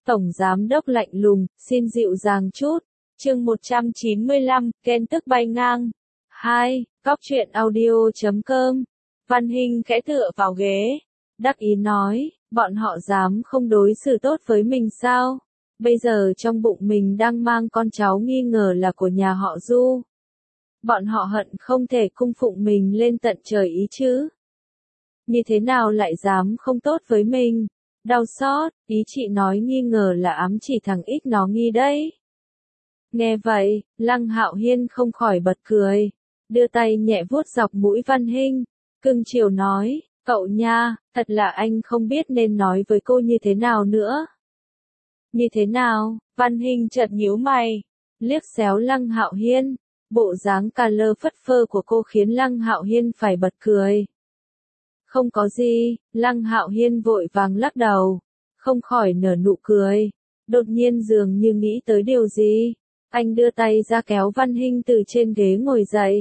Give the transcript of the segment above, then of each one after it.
Tổng giám đốc lạnh lùng, xin dịu dàng chút. Chương 195, Ken tức bay ngang. 2. Góc truyện audio.com. Văn Hinh khẽ tựa vào ghế, đắc ý nói, bọn họ dám không đối xử tốt với mình sao? Bây giờ trong bụng mình đang mang con cháu nghi ngờ là của nhà họ Du. Bọn họ hận không thể cung phụng mình lên tận trời ý chứ. Như thế nào lại dám không tốt với mình? Đau xót, ý chị nói nghi ngờ là ám chỉ thằng X nó nghi đấy. Nghe vậy, Lăng Hạo Hiên không khỏi bật cười, đưa tay nhẹ vuốt dọc mũi Văn Hinh, cưng chiều nói, cậu nha, thật là anh không biết nên nói với cô như thế nào nữa. Như thế nào? Văn Hinh chợt nhíu mày, liếc xéo Lăng Hạo Hiên, bộ dáng cà lơ phất phơ của cô khiến Lăng Hạo Hiên phải bật cười. Không có gì, Lăng Hạo Hiên vội vàng lắc đầu, không khỏi nở nụ cười, đột nhiên dường như nghĩ tới điều gì, anh đưa tay ra kéo Văn Hinh từ trên ghế ngồi dậy.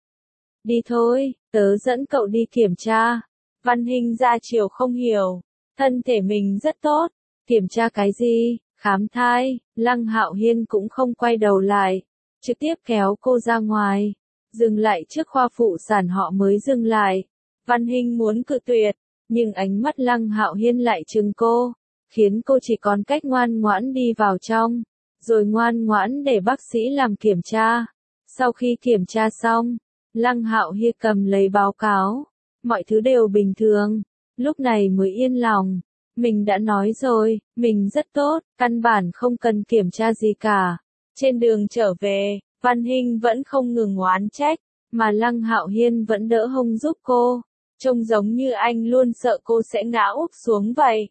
Đi thôi, tớ dẫn cậu đi kiểm tra. Văn Hinh ra chiều không hiểu, thân thể mình rất tốt, kiểm tra cái gì, khám thai. Lăng Hạo Hiên cũng không quay đầu lại, trực tiếp kéo cô ra ngoài, dừng lại trước khoa phụ sản họ mới dừng lại. Văn Hinh muốn cự tuyệt, nhưng ánh mắt Lăng Hạo Hiên lại trừng cô, khiến cô chỉ còn cách ngoan ngoãn đi vào trong, rồi ngoan ngoãn để bác sĩ làm kiểm tra. Sau khi kiểm tra xong, Lăng Hạo Hiên cầm lấy báo cáo, mọi thứ đều bình thường, lúc này mới yên lòng. Mình đã nói rồi, mình rất tốt, căn bản không cần kiểm tra gì cả. Trên đường trở về, Văn Hinh vẫn không ngừng oán trách, mà Lăng Hạo Hiên vẫn đỡ hông giúp cô, trông giống như anh luôn sợ cô sẽ ngã úp xuống vậy.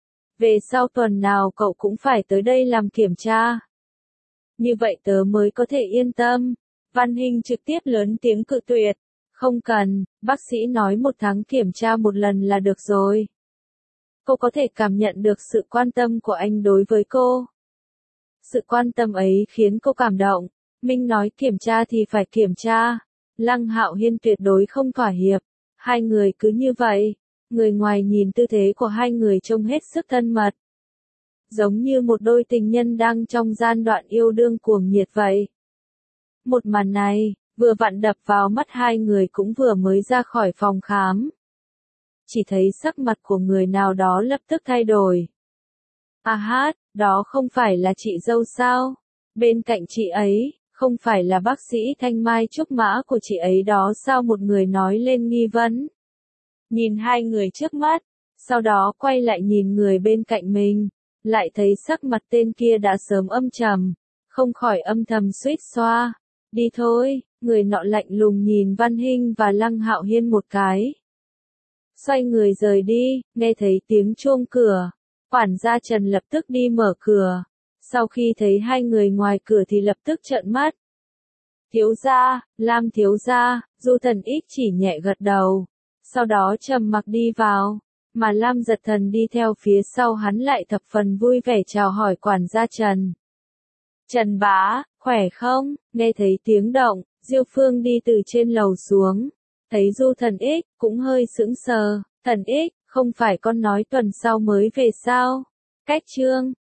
Về sau tuần nào cậu cũng phải tới đây làm kiểm tra. Như vậy tớ mới có thể yên tâm. Văn Hinh trực tiếp lớn tiếng cự tuyệt. Không cần, bác sĩ nói 1 tháng kiểm tra 1 lần là được rồi. Cô có thể cảm nhận được sự quan tâm của anh đối với cô. Sự quan tâm ấy khiến cô cảm động. Minh nói kiểm tra thì phải kiểm tra. Lăng Hạo Hiên tuyệt đối không thỏa hiệp. Hai người cứ như vậy. Người ngoài nhìn tư thế của hai người trông hết sức thân mật. Giống như một đôi tình nhân đang trong giai đoạn yêu đương cuồng nhiệt vậy. Một màn này, vừa vặn đập vào mắt hai người cũng vừa mới ra khỏi phòng khám. Chỉ thấy sắc mặt của người nào đó lập tức thay đổi. À hát, đó không phải là chị dâu sao? Bên cạnh chị ấy, không phải là bác sĩ Thanh Mai Trúc Mã của chị ấy đó sao? Một người nói lên nghi vấn. Nhìn hai người trước mắt, sau đó quay lại nhìn người bên cạnh mình, lại thấy sắc mặt tên kia đã sớm âm trầm, không khỏi âm thầm suýt xoa. Đi thôi, người nọ lạnh lùng nhìn Văn Hinh và Lăng Hạo Hiên một cái. Xoay người rời đi, nghe thấy tiếng chuông cửa, quản gia Trần lập tức đi mở cửa, sau khi thấy hai người ngoài cửa thì lập tức trợn mắt. Thiếu gia, Lam thiếu gia, Du Thần X chỉ nhẹ gật đầu, sau đó trầm mặc đi vào, mà Lam Giật Thần đi theo phía sau hắn lại thập phần vui vẻ chào hỏi quản gia Trần. Trần bá, khỏe không? Nghe thấy tiếng động, Diêu Phương đi từ trên lầu xuống, thấy Du Thần X, cũng hơi sững sờ. Thần X, không phải con nói tuần sau mới về sao? Cách chương